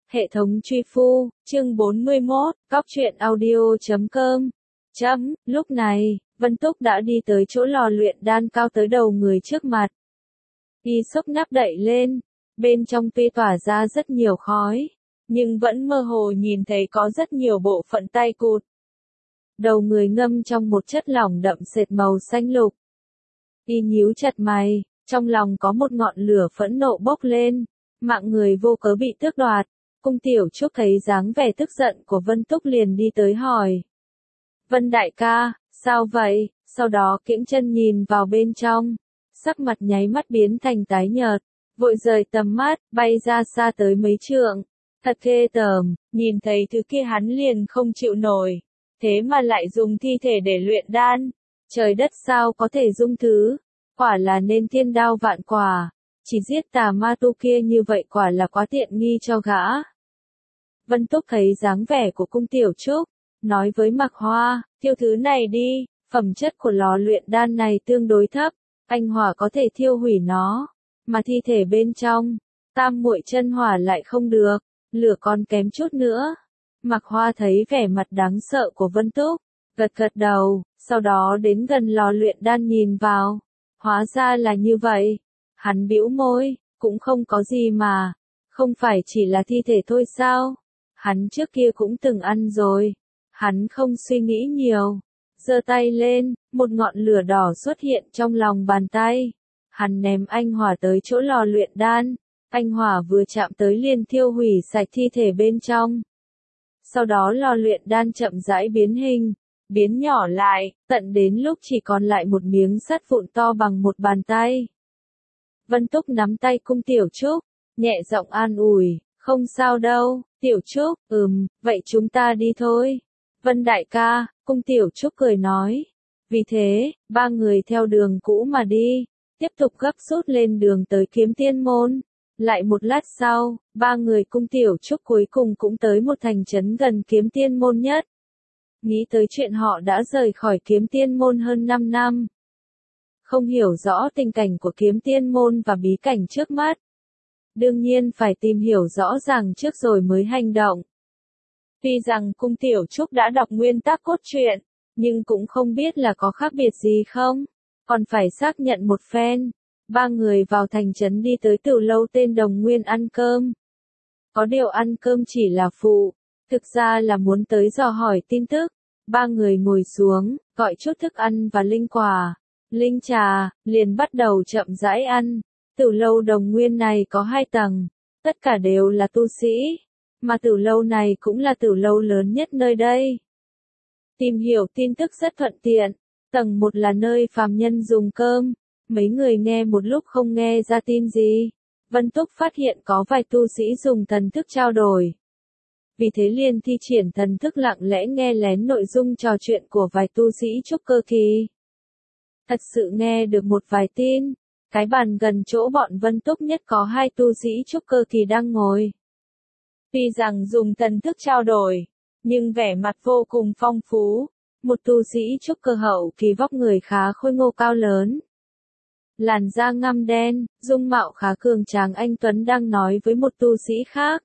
Hệ thống truy phu, chương 41, góc truyện audio.com. Lúc này, Vân Túc đã đi tới chỗ lò luyện đan cao tới đầu người trước mặt. Y xốc nắp đậy lên, bên trong tuy tỏa ra rất nhiều khói, nhưng vẫn mơ hồ nhìn thấy có rất nhiều bộ phận tay cụt. Đầu người ngâm trong một chất lỏng đậm sệt màu xanh lục. Y nhíu chặt mày, trong lòng có một ngọn lửa phẫn nộ bốc lên, mạng người vô cớ bị tước đoạt. Cung Tiểu Trúc thấy dáng vẻ tức giận của Vân Túc liền đi tới hỏi. Vân đại ca, sao vậy? Sau đó kiễng chân nhìn vào bên trong, sắc mặt nháy mắt biến thành tái nhợt, vội rời tầm mắt, bay ra xa tới mấy trượng. Thật ghê tởm, nhìn thấy thứ kia hắn liền không chịu nổi, thế mà lại dùng thi thể để luyện đan. Trời đất sao có thể dung thứ, quả là nên thiên đao vạn quả. Chỉ giết tà ma tu kia như vậy quả là quá tiện nghi cho gã. Vân Túc thấy dáng vẻ của Cung Tiểu Trúc, nói với Mạc Hoa, thiêu thứ này đi, phẩm chất của lò luyện đan này tương đối thấp, anh hỏa có thể thiêu hủy nó, mà thi thể bên trong, tam muội chân hỏa lại không được, lửa còn kém chút nữa. Mạc Hoa thấy vẻ mặt đáng sợ của Vân Túc, gật gật đầu, sau đó đến gần lò luyện đan nhìn vào, hóa ra là như vậy. Hắn bĩu môi, cũng không có gì mà, không phải chỉ là thi thể thôi sao? Hắn trước kia cũng từng ăn rồi. Hắn không suy nghĩ nhiều, giơ tay lên, một ngọn lửa đỏ xuất hiện trong lòng bàn tay. Hắn ném anh hỏa tới chỗ lò luyện đan, anh hỏa vừa chạm tới liền thiêu hủy sạch thi thể bên trong. Sau đó lò luyện đan chậm rãi biến hình, biến nhỏ lại, tận đến lúc chỉ còn lại một miếng sắt vụn to bằng một bàn tay. Vân Túc nắm tay Cung Tiểu Trúc, nhẹ giọng an ủi, không sao đâu, Tiểu Trúc, vậy chúng ta đi thôi. Vân đại ca, Cung Tiểu Trúc cười nói. Vì thế, ba người theo đường cũ mà đi, tiếp tục gấp rút lên đường tới Kiếm Tiên Môn. Lại một lát sau, ba người Cung Tiểu Trúc cuối cùng cũng tới một thành trấn gần Kiếm Tiên Môn nhất. Nghĩ tới chuyện họ đã rời khỏi Kiếm Tiên Môn hơn 5 năm. Không hiểu rõ tình cảnh của Kiếm Tiên Môn và bí cảnh trước mắt. Đương nhiên phải tìm hiểu rõ ràng trước rồi mới hành động. Tuy rằng Cung Tiểu Trúc đã đọc nguyên tắc cốt truyện, nhưng cũng không biết là có khác biệt gì không, còn phải xác nhận một phen. Ba người vào thành trấn đi tới tiểu lâu tên Đồng Nguyên ăn cơm. Có điều ăn cơm chỉ là phụ, thực ra là muốn tới dò hỏi tin tức. Ba người ngồi xuống, gọi chút thức ăn và linh quả, linh trà, liền bắt đầu chậm rãi ăn. Tiểu lâu Đồng Nguyên này có 2 tầng, tất cả đều là tu sĩ, mà tiểu lâu này cũng là tiểu lâu lớn nhất nơi đây. Tìm hiểu tin tức rất thuận tiện, tầng 1 là nơi phàm nhân dùng cơm, mấy người nghe một lúc không nghe ra tin gì. Vân Túc phát hiện có vài tu sĩ dùng thần thức trao đổi. Vì thế liền thi triển thần thức lặng lẽ nghe lén nội dung trò chuyện của vài tu sĩ trúc cơ kỳ. Thật sự nghe được một vài tin. Cái bàn gần chỗ bọn Vân Túc nhất có 2 tu sĩ trúc cơ kỳ đang ngồi. Tuy rằng dùng thần thức trao đổi, nhưng vẻ mặt vô cùng phong phú. Một tu sĩ trúc cơ hậu kỳ vóc người khá khôi ngô cao lớn. Làn da ngăm đen, dung mạo khá cường tráng anh Tuấn đang nói với một tu sĩ khác.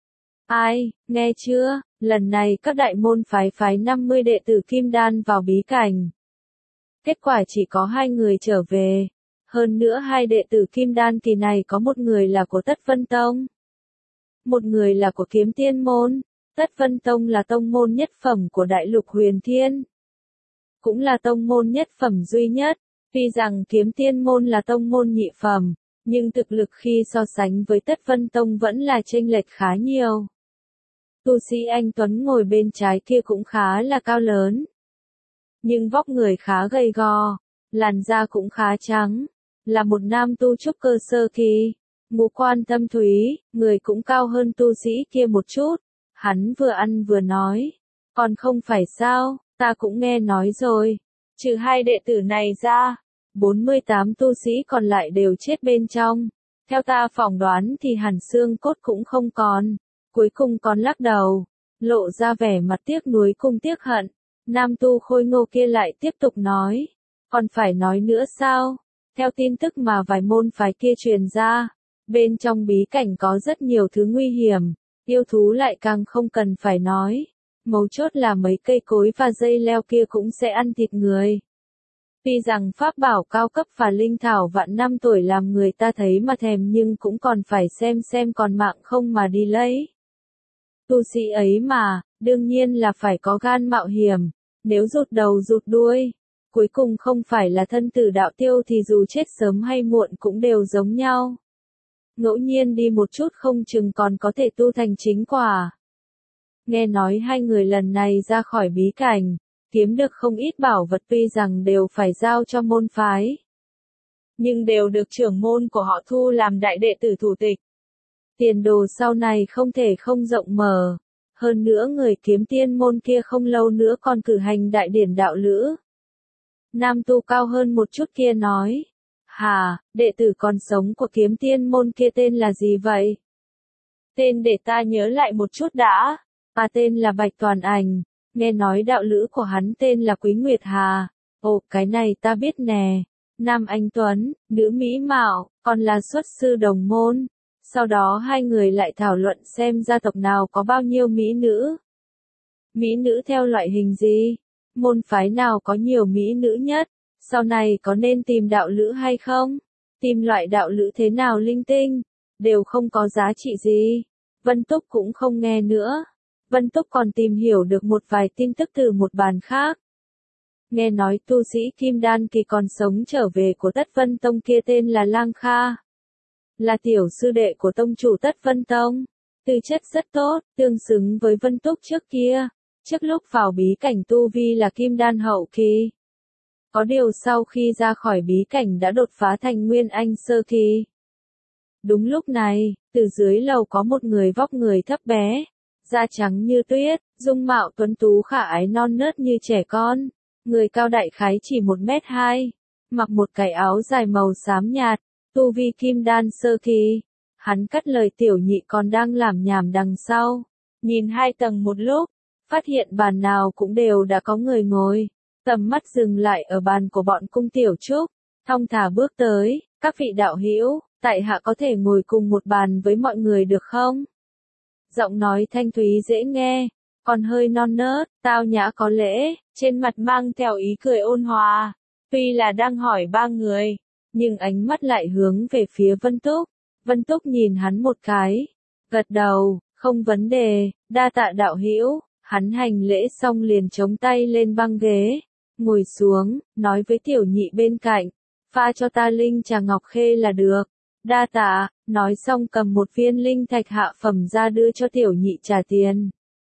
Ai, nghe chưa, lần này các đại môn phái 50 đệ tử Kim Đan vào bí cảnh. Kết quả chỉ có 2 người trở về. Hơn nữa 2 đệ tử Kim Đan kỳ này có một người là của Tất Vân Tông. Một người là của Kiếm Tiên Môn. Tất Vân Tông là tông môn nhất phẩm của Đại Lục Huyền Thiên. Cũng là tông môn nhất phẩm duy nhất. Tuy rằng Kiếm Tiên Môn là tông môn nhị phẩm, nhưng thực lực khi so sánh với Tất Vân Tông vẫn là chênh lệch khá nhiều. Tu sĩ anh Tuấn ngồi bên trái kia cũng khá là cao lớn. Nhưng vóc người khá gầy gò, làn da cũng khá trắng. Là một nam tu trúc cơ sơ kỳ, ngũ quan thâm thúy, người cũng cao hơn tu sĩ kia một chút. Hắn vừa ăn vừa nói, còn không phải sao, ta cũng nghe nói rồi, trừ 2 đệ tử này ra, 48 tu sĩ còn lại đều chết bên trong. Theo ta phỏng đoán thì hẳn xương cốt cũng không còn. Cuối cùng còn lắc đầu, lộ ra vẻ mặt tiếc nuối cùng tiếc hận. Nam tu khôi ngô kia lại tiếp tục nói, còn phải nói nữa sao? Theo tin tức mà vài môn phái kia truyền ra, bên trong bí cảnh có rất nhiều thứ nguy hiểm, Yêu thú lại càng không cần phải nói. Mấu chốt là mấy cây cối và dây leo kia cũng sẽ ăn thịt người. Tuy rằng pháp bảo cao cấp và linh thảo vạn năm tuổi làm người ta thấy mà thèm nhưng cũng còn phải xem còn mạng không mà đi lấy. Tu sĩ ấy mà, đương nhiên là phải có gan mạo hiểm, nếu rụt đầu rụt đuôi, cuối cùng không phải là thân tử đạo tiêu thì dù chết sớm hay muộn cũng đều giống nhau. Ngẫu nhiên đi một chút không chừng còn có thể tu thành chính quả. Nghe nói hai người lần này ra khỏi bí cảnh, kiếm được không ít bảo vật tuy rằng đều phải giao cho môn phái. Nhưng đều được trưởng môn của họ thu làm đại đệ tử thủ tịch. Tiền đồ sau này không thể không rộng mở. Hơn nữa người kiếm tiên môn kia không lâu nữa còn cử hành đại điển đạo lữ. Nam tu cao hơn một chút kia nói. Hà, đệ tử còn sống của kiếm tiên môn kia tên là gì vậy? Tên để ta nhớ lại một chút đã. Tên là Bạch Toàn Ảnh. Nghe nói đạo lữ của hắn tên là Quý Nguyệt Hà. Ồ, cái này ta biết nè. Nam anh tuấn, nữ mỹ mạo, còn là xuất sư đồng môn. Sau đó hai người lại thảo luận xem gia tộc nào có bao nhiêu mỹ nữ. Mỹ nữ theo loại hình gì? Môn phái nào có nhiều mỹ nữ nhất? Sau này có nên tìm đạo lữ hay không? Tìm loại đạo lữ thế nào linh tinh? Đều không có giá trị gì. Vân Túc cũng không nghe nữa. Vân Túc còn tìm hiểu được một vài tin tức từ một bàn khác. Nghe nói tu sĩ Kim Đan kỳ còn sống trở về của Tất Vân Tông kia tên là Lang Kha. Là tiểu sư đệ của tông chủ Tất Vân Tông. Tư chất rất tốt, tương xứng với Vân Túc trước kia. Trước lúc vào bí cảnh tu vi là Kim Đan hậu kỳ. Có điều sau khi ra khỏi bí cảnh đã đột phá thành Nguyên Anh sơ kỳ. Đúng lúc này, từ dưới lầu có một người vóc người thấp bé, da trắng như tuyết, dung mạo tuấn tú khả ái non nớt như trẻ con, người cao đại khái chỉ 1m2, mặc một cái áo dài màu xám nhạt, tu vi Kim Đan sơ kỳ. Hắn cắt lời tiểu nhị còn đang lảm nhảm đằng sau, nhìn hai tầng một lúc, phát hiện bàn nào cũng đều đã có người ngồi, tầm mắt dừng lại ở bàn của bọn Cung Tiểu Trúc, thong thả bước tới, các vị đạo hữu, tại hạ có thể ngồi cùng một bàn với mọi người được không? Giọng nói thanh thúy dễ nghe, còn hơi non nớt, tao nhã có lễ, trên mặt mang theo ý cười ôn hòa. Tuy là đang hỏi ba người, nhưng ánh mắt lại hướng về phía Vân Túc. Vân Túc nhìn hắn một cái, gật đầu, không vấn đề, đa tạ đạo hữu. Hắn hành lễ xong liền chống tay lên băng ghế, ngồi xuống, nói với tiểu nhị bên cạnh, pha cho ta linh trà ngọc khê là được. Đa tạ, nói xong cầm một viên linh thạch hạ phẩm ra đưa cho tiểu nhị trả tiền.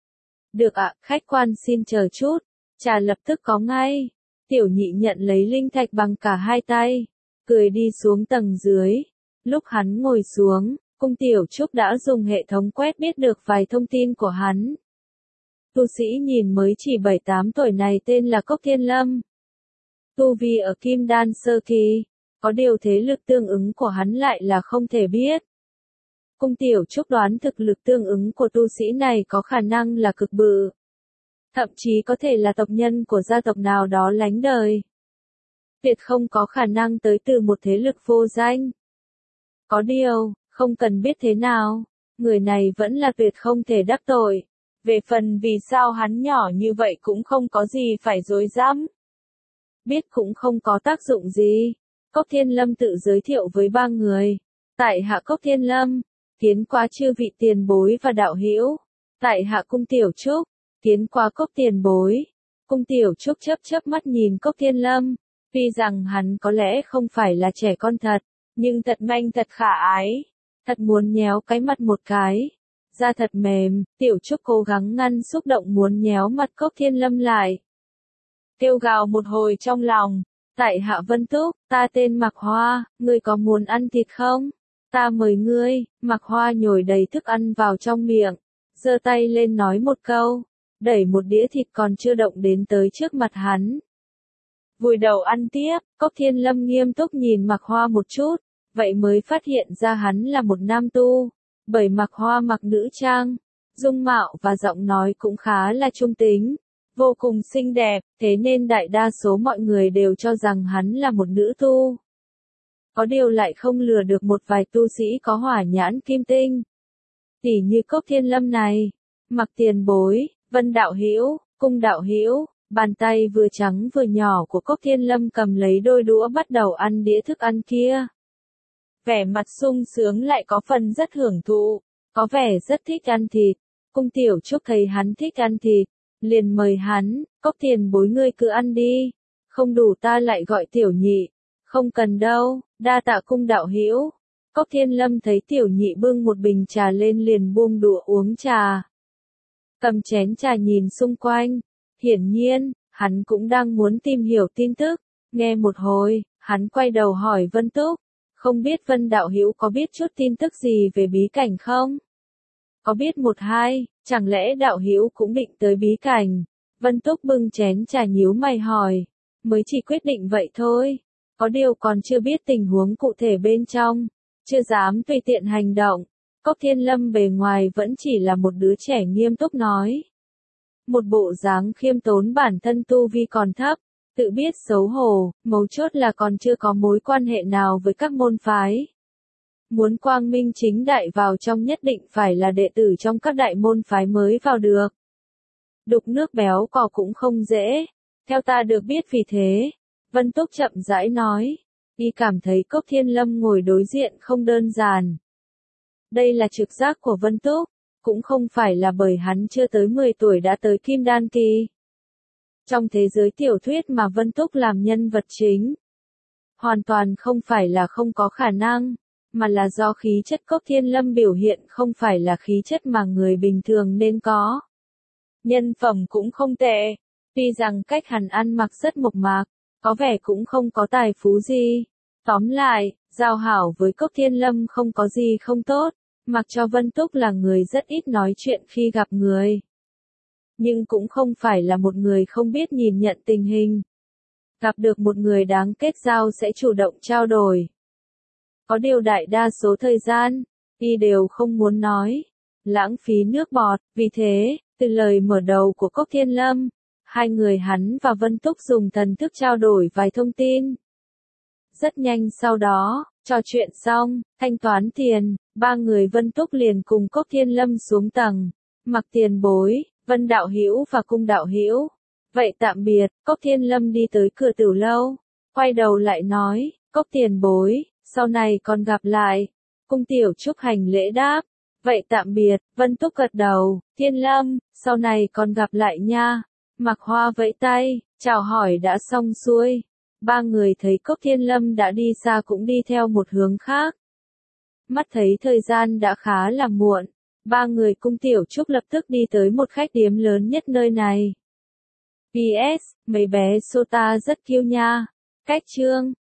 Được ạ, khách quan xin chờ chút, trà lập tức có ngay. Tiểu nhị nhận lấy linh thạch bằng cả hai tay, cười đi xuống tầng dưới. Lúc hắn ngồi xuống, Cung Tiểu Trúc đã dùng hệ thống quét biết được vài thông tin của hắn. Tu sĩ nhìn mới chỉ 7-8 tuổi này tên là Cốc Thiên Lâm. Tu vi ở Kim Đan sơ kỳ, có điều thế lực tương ứng của hắn lại là không thể biết. Cung Tiểu Trúc đoán thực lực tương ứng của tu sĩ này có khả năng là cực bự. Thậm chí có thể là tộc nhân của gia tộc nào đó lánh đời. Tuyệt không có khả năng tới từ một thế lực vô danh. Có điều, không cần biết thế nào, người này vẫn là tuyệt không thể đắc tội. Về phần vì sao hắn nhỏ như vậy cũng không có gì phải rối rắm. Biết cũng không có tác dụng gì. Cốc Thiên Lâm tự giới thiệu với ba người. Tại hạ Cốc Thiên Lâm, kiến qua chư vị tiền bối và đạo hữu. Tại hạ Cung Tiểu Trúc, kiến qua Cốc tiền bối. Cung Tiểu Trúc chớp mắt nhìn Cốc Thiên Lâm. Tuy rằng hắn có lẽ không phải là trẻ con thật, nhưng thật manh thật khả ái. Thật muốn nhéo cái mặt một cái. Da thật mềm, Tiểu Trúc cố gắng ngăn xúc động muốn nhéo mặt Cốc Thiên Lâm lại. Kêu gào một hồi trong lòng, tại hạ Vân Túc, ta tên Mạc Hoa, ngươi có muốn ăn thịt không? Ta mời ngươi. Mạc Hoa nhồi đầy thức ăn vào trong miệng, giơ tay lên nói một câu, đẩy một đĩa thịt còn chưa động đến tới trước mặt hắn. Vùi đầu ăn tiếp, Cốc Thiên Lâm nghiêm túc nhìn Mạc Hoa một chút, vậy mới phát hiện ra hắn là một nam tu. Bởi Mạc Hoa mặc nữ trang, dung mạo và giọng nói cũng khá là trung tính, vô cùng xinh đẹp, thế nên đại đa số mọi người đều cho rằng hắn là một nữ tu. Có điều lại không lừa được một vài tu sĩ có hỏa nhãn kim tinh. Tỉ như Cốc Thiên Lâm này, Mặc Tiền Bối, Vân đạo hữu, Cung đạo hữu, bàn tay vừa trắng vừa nhỏ của Cốc Thiên Lâm cầm lấy đôi đũa bắt đầu ăn đĩa thức ăn kia. Vẻ mặt sung sướng lại có phần rất hưởng thụ, có vẻ rất thích ăn thịt. Cung Tiểu Trúc thấy hắn thích ăn thịt, liền mời hắn, Cốc Tiền Bối ngươi cứ ăn đi, không đủ ta lại gọi Tiểu Nhị. Không cần đâu, đa tạ Cung đạo hữu. Cốc Thiên Lâm thấy Tiểu Nhị bưng một bình trà lên liền buông đũa uống trà. Cầm chén trà nhìn xung quanh, hiển nhiên, hắn cũng đang muốn tìm hiểu tin tức. Nghe một hồi, hắn quay đầu hỏi Vân Túc, không biết Vân đạo hữu có biết chút tin tức gì về bí cảnh không? Có biết một hai, chẳng lẽ đạo hữu cũng định tới bí cảnh? Vân Túc bưng chén trà nhíu mày hỏi, mới chỉ quyết định vậy thôi, có điều còn chưa biết tình huống cụ thể bên trong, chưa dám tùy tiện hành động. Cốc Thiên Lâm bề ngoài vẫn chỉ là một đứa trẻ nghiêm túc nói. Một bộ dáng khiêm tốn bản thân tu vi còn thấp, tự biết xấu hổ, mấu chốt là còn chưa có mối quan hệ nào với các môn phái. Muốn quang minh chính đại vào trong nhất định phải là đệ tử trong các đại môn phái mới vào được. Đục nước béo cò cũng không dễ, theo ta được biết vì thế. Vân Túc chậm rãi nói, y cảm thấy Cốc Thiên Lâm ngồi đối diện không đơn giản. Đây là trực giác của Vân Túc, cũng không phải là bởi hắn chưa tới 10 tuổi đã tới Kim Đan Kỳ. Trong thế giới tiểu thuyết mà Vân Túc làm nhân vật chính, hoàn toàn không phải là không có khả năng, mà là do khí chất Cốc Thiên Lâm biểu hiện không phải là khí chất mà người bình thường nên có. Nhân phẩm cũng không tệ, tuy rằng cách hắn ăn mặc rất mộc mạc, có vẻ cũng không có tài phú gì. Tóm lại, giao hảo với Cốc Thiên Lâm không có gì không tốt, mặc cho Vân Túc là người rất ít nói chuyện khi gặp người. Nhưng cũng không phải là một người không biết nhìn nhận tình hình. Gặp được một người đáng kết giao sẽ chủ động trao đổi. Có điều đại đa số thời gian, y đều không muốn nói, lãng phí nước bọt, vì thế, từ lời mở đầu của Cốc Thiên Lâm, hai người hắn và Vân Túc dùng thần thức trao đổi vài thông tin. Rất nhanh sau đó, trò chuyện xong, thanh toán tiền, ba người Vân Túc liền cùng Cốc Thiên Lâm xuống tầng. Mặc Tiền Bối, Vân đạo hữu và Cung đạo hữu. Vậy tạm biệt, Cốc Thiên Lâm đi tới cửa tiểu lâu, quay đầu lại nói, Cốc Tiền Bối, sau này còn gặp lại. Cung Tiểu Trúc hành lễ đáp, vậy tạm biệt. Vân Túc gật đầu, Thiên Lâm, sau này còn gặp lại nha. Mặc Hoa vẫy tay, chào hỏi đã xong xuôi. Ba người thấy Cốc Thiên Lâm đã đi xa cũng đi theo một hướng khác. Mắt thấy thời gian đã khá là muộn, ba người Cung Tiểu Trúc lập tức đi tới một khách điếm lớn nhất nơi này. PS, mấy bé Sota rất cute nha. Cách chương